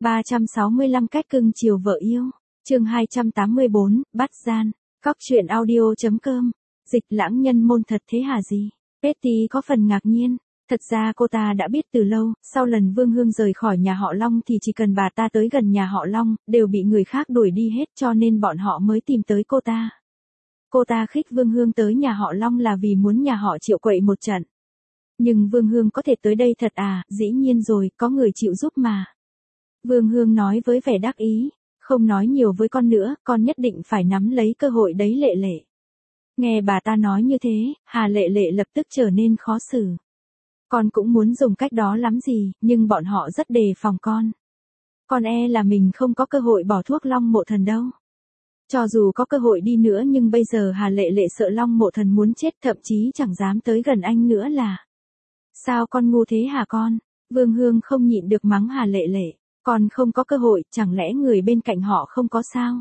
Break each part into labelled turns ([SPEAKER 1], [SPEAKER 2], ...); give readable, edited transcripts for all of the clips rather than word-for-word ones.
[SPEAKER 1] 365 cách cưng chiều vợ yêu. Chương 284, bắt gian. Cóc truyện audio.com. Dịch lãng nhân môn thật thế hả gì? Betty có phần ngạc nhiên. Thật ra cô ta đã biết từ lâu, sau lần Vương Hương rời khỏi nhà họ Long thì chỉ cần bà ta tới gần nhà họ Long, đều bị người khác đuổi đi hết, cho nên bọn họ mới tìm tới cô ta. Cô ta khích Vương Hương tới nhà họ Long là vì muốn nhà họ Triệu quậy một trận. Nhưng Vương Hương có thể tới đây thật à? Dĩ nhiên rồi, có người chịu giúp mà. Vương Hương nói với vẻ đắc ý, không nói nhiều với con nữa, con nhất định phải nắm lấy cơ hội đấy Lệ Lệ. Nghe bà ta nói như thế, Hà Lệ Lệ lập tức trở nên khó xử. Con cũng muốn dùng cách đó lắm gì, nhưng bọn họ rất đề phòng con. Con e là mình không có cơ hội bỏ thuốc Long Mộ Thần đâu. Cho dù có cơ hội đi nữa nhưng bây giờ Hà Lệ Lệ sợ Long Mộ Thần muốn chết, thậm chí chẳng dám tới gần anh nữa là. Sao con ngu thế hả con? Vương Hương không nhịn được mắng Hà Lệ Lệ. Con không có cơ hội, chẳng lẽ người bên cạnh họ không có sao?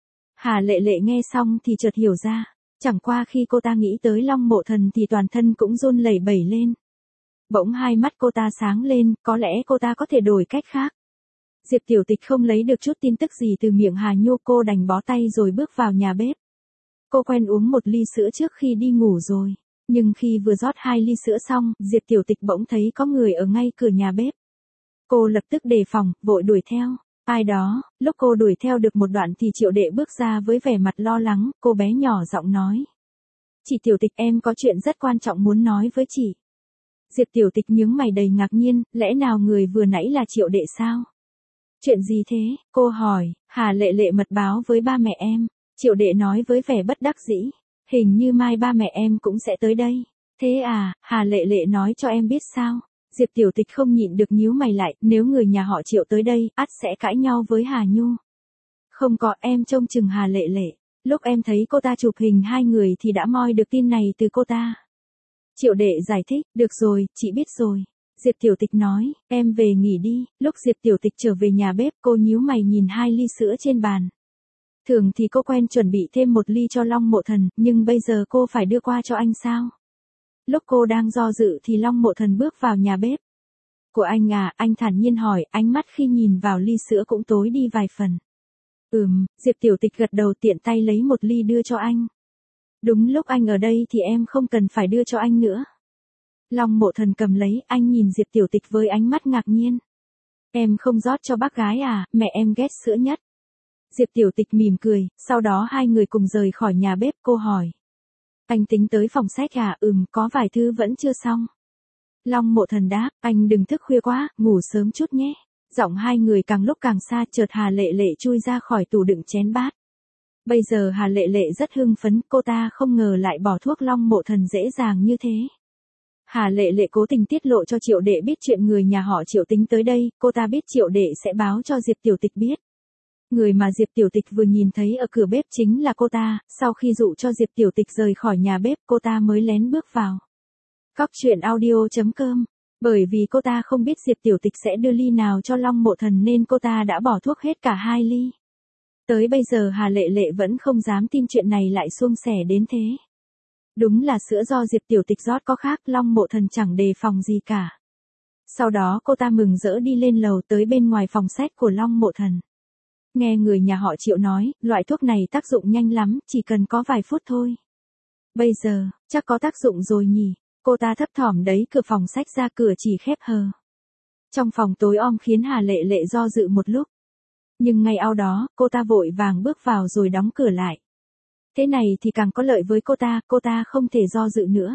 [SPEAKER 1] Hà Lệ Lệ nghe xong thì chợt hiểu ra. Chẳng qua khi cô ta nghĩ tới Long Mộ Thần thì toàn thân cũng run lẩy bẩy lên. Bỗng hai mắt cô ta sáng lên, có lẽ cô ta có thể đổi cách khác. Diệp Tiểu Tịch không lấy được chút tin tức gì từ miệng Hà Nhu, cô đành bó tay rồi bước vào nhà bếp. Cô quen uống một ly sữa trước khi đi ngủ rồi. Nhưng khi vừa rót 2 ly sữa xong, Diệp Tiểu Tịch bỗng thấy có người ở ngay cửa nhà bếp. Cô lập tức đề phòng, vội đuổi theo. Ai đó, lúc cô đuổi theo được một đoạn thì Triệu Đệ bước ra với vẻ mặt lo lắng, cô bé nhỏ giọng nói. Chị Tiểu Tịch, em có chuyện rất quan trọng muốn nói với chị. Diệp Tiểu Tịch nhướng mày đầy ngạc nhiên, lẽ nào người vừa nãy là Triệu Đệ sao? Chuyện gì thế? Cô hỏi. Hà Lệ Lệ mật báo với ba mẹ em. Triệu Đệ nói với vẻ bất đắc dĩ. Hình như mai ba mẹ em cũng sẽ tới đây. Thế à? Hà Lệ Lệ nói cho em biết sao? Diệp Tiểu Tịch không nhịn được nhíu mày lại, nếu người nhà họ Triệu tới đây, ắt sẽ cãi nhau với Hà Nhu. Không có, em trông chừng Hà Lệ Lệ. Lúc em thấy cô ta chụp hình hai người thì đã moi được tin này từ cô ta. Triệu Đệ giải thích, được rồi, chị biết rồi. Diệp Tiểu Tịch nói, em về nghỉ đi. Lúc Diệp Tiểu Tịch trở về nhà bếp, cô nhíu mày nhìn 2 ly sữa trên bàn. Thường thì cô quen chuẩn bị thêm 1 ly cho Long Mộ Thần, nhưng bây giờ cô phải đưa qua cho anh sao? Lúc cô đang do dự thì Long Mộ Thần bước vào nhà bếp. Của anh à? Anh thản nhiên hỏi, ánh mắt khi nhìn vào ly sữa cũng tối đi vài phần. Diệp Tiểu Tịch gật đầu, tiện tay lấy 1 ly đưa cho anh. Đúng lúc anh ở đây thì em không cần phải đưa cho anh nữa. Long Mộ Thần cầm lấy, anh nhìn Diệp Tiểu Tịch với ánh mắt ngạc nhiên. Em không rót cho bác gái à? Mẹ em ghét sữa nhất. Diệp Tiểu Tịch mỉm cười, sau đó hai người cùng rời khỏi nhà bếp. Cô hỏi. Anh tính tới phòng sách à? Có vài thứ vẫn chưa xong. Long Mộ Thần đáp, anh đừng thức khuya quá, ngủ sớm chút nhé. Giọng hai người càng lúc càng xa, chợt Hà Lệ Lệ chui ra khỏi tủ đựng chén bát. Bây giờ Hà Lệ Lệ rất hưng phấn, cô ta không ngờ lại bỏ thuốc Long Mộ Thần dễ dàng như thế. Hà Lệ Lệ cố tình tiết lộ cho Triệu Đệ biết chuyện người nhà họ Triệu tính tới đây, cô ta biết Triệu Đệ sẽ báo cho Diệp Tiểu Tịch biết. Người mà Diệp Tiểu Tịch vừa nhìn thấy ở cửa bếp chính là cô ta, sau khi dụ cho Diệp Tiểu Tịch rời khỏi nhà bếp, cô ta mới lén bước vào. Cóc truyện audio.com. Bởi vì cô ta không biết Diệp Tiểu Tịch sẽ đưa ly nào cho Long Mộ Thần nên cô ta đã bỏ thuốc hết cả 2 ly. Tới bây giờ Hà Lệ Lệ vẫn không dám tin chuyện này lại suôn sẻ đến thế. Đúng là sữa do Diệp Tiểu Tịch rót có khác, Long Mộ Thần chẳng đề phòng gì cả. Sau đó cô ta mừng rỡ đi lên lầu tới bên ngoài phòng sách của Long Mộ Thần. Nghe người nhà họ Triệu nói, loại thuốc này tác dụng nhanh lắm, chỉ cần có vài phút thôi. Bây giờ, chắc có tác dụng rồi nhỉ? Cô ta thấp thỏm đẩy cửa phòng sách ra, cửa chỉ khép hờ. Trong phòng tối om khiến Hà Lệ Lệ do dự một lúc. Nhưng ngay sau đó, cô ta vội vàng bước vào rồi đóng cửa lại. Thế này thì càng có lợi với cô ta không thể do dự nữa.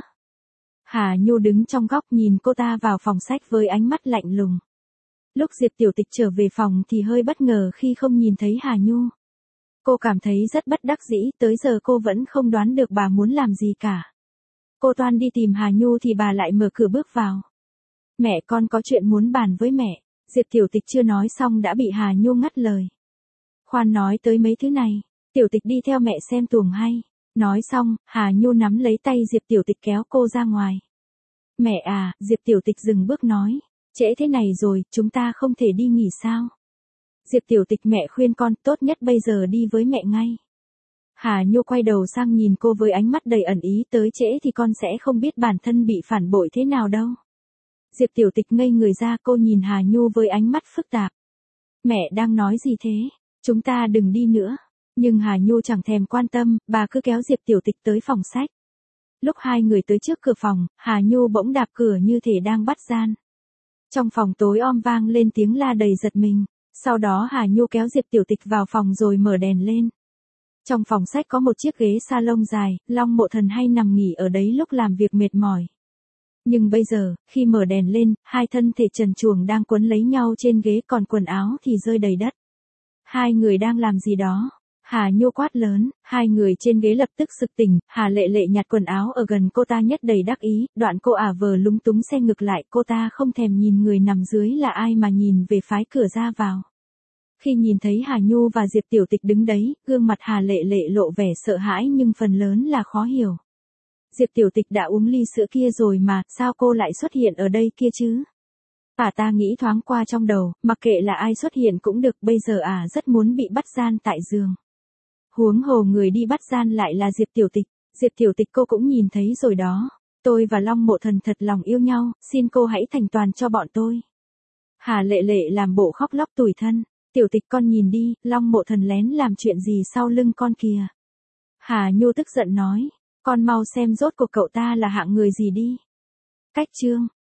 [SPEAKER 1] Hà Nhu đứng trong góc nhìn cô ta vào phòng sách với ánh mắt lạnh lùng. Lúc Diệp Tiểu Tịch trở về phòng thì hơi bất ngờ khi không nhìn thấy Hà Nhu. Cô cảm thấy rất bất đắc dĩ, tới giờ cô vẫn không đoán được bà muốn làm gì cả. Cô toan đi tìm Hà Nhu thì bà lại mở cửa bước vào. Mẹ, con có chuyện muốn bàn với mẹ. Diệp Tiểu Tịch chưa nói xong đã bị Hà Nhu ngắt lời. Khoan nói tới mấy thứ này, Tiểu Tịch đi theo mẹ xem tuồng hay. Nói xong, Hà Nhu nắm lấy tay Diệp Tiểu Tịch kéo cô ra ngoài. Mẹ à, Diệp Tiểu Tịch dừng bước nói. Trễ thế này rồi, chúng ta không thể đi nghỉ sao? Diệp Tiểu Tịch, mẹ khuyên con, tốt nhất bây giờ đi với mẹ ngay. Hà Nhu quay đầu sang nhìn cô với ánh mắt đầy ẩn ý, tới trễ thì con sẽ không biết bản thân bị phản bội thế nào đâu. Diệp Tiểu Tịch ngây người ra, cô nhìn Hà Nhu với ánh mắt phức tạp. Mẹ đang nói gì thế? Chúng ta đừng đi nữa. Nhưng Hà Nhu chẳng thèm quan tâm, bà cứ kéo Diệp Tiểu Tịch tới phòng sách. Lúc hai người tới trước cửa phòng, Hà Nhu bỗng đạp cửa như thể đang bắt gian. Trong phòng tối om vang lên tiếng la đầy giật mình. Sau đó Hà Nhu kéo Diệp Tiểu Tịch vào phòng rồi mở đèn lên. Trong phòng sách có một chiếc ghế salon dài, Long Mộ Thần hay nằm nghỉ ở đấy lúc làm việc mệt mỏi. Nhưng bây giờ, khi mở đèn lên, hai thân thể trần truồng đang quấn lấy nhau trên ghế, còn quần áo thì rơi đầy đất. Hai người đang làm gì đó? Hà Nhu quát lớn, hai người trên ghế lập tức sực tỉnh, Hà Lệ Lệ nhặt quần áo ở gần cô ta nhất đầy đắc ý, đoạn cô ả vờ lúng túng xe ngược lại, cô ta không thèm nhìn người nằm dưới là ai mà nhìn về phái cửa ra vào. Khi nhìn thấy Hà Nhu và Diệp Tiểu Tịch đứng đấy, gương mặt Hà Lệ Lệ lộ vẻ sợ hãi nhưng phần lớn là khó hiểu. Diệp Tiểu Tịch đã uống ly sữa kia rồi mà, sao cô lại xuất hiện ở đây kia chứ? Ta nghĩ thoáng qua trong đầu, mặc kệ là ai xuất hiện cũng được, bây giờ rất muốn bị bắt gian tại giường. Huống hồ người đi bắt gian lại là Diệp Tiểu Tịch. Diệp Tiểu Tịch cô cũng nhìn thấy rồi đó. Tôi và Long Mộ Thần thật lòng yêu nhau, xin cô hãy thành toàn cho bọn tôi. Hà Lệ Lệ làm bộ khóc lóc tủi thân. Tiểu Tịch con nhìn đi, Long Mộ Thần lén làm chuyện gì sau lưng con kìa. Hà Nhu tức giận nói, con mau xem rốt cuộc cậu ta là hạng người gì đi. Cách chương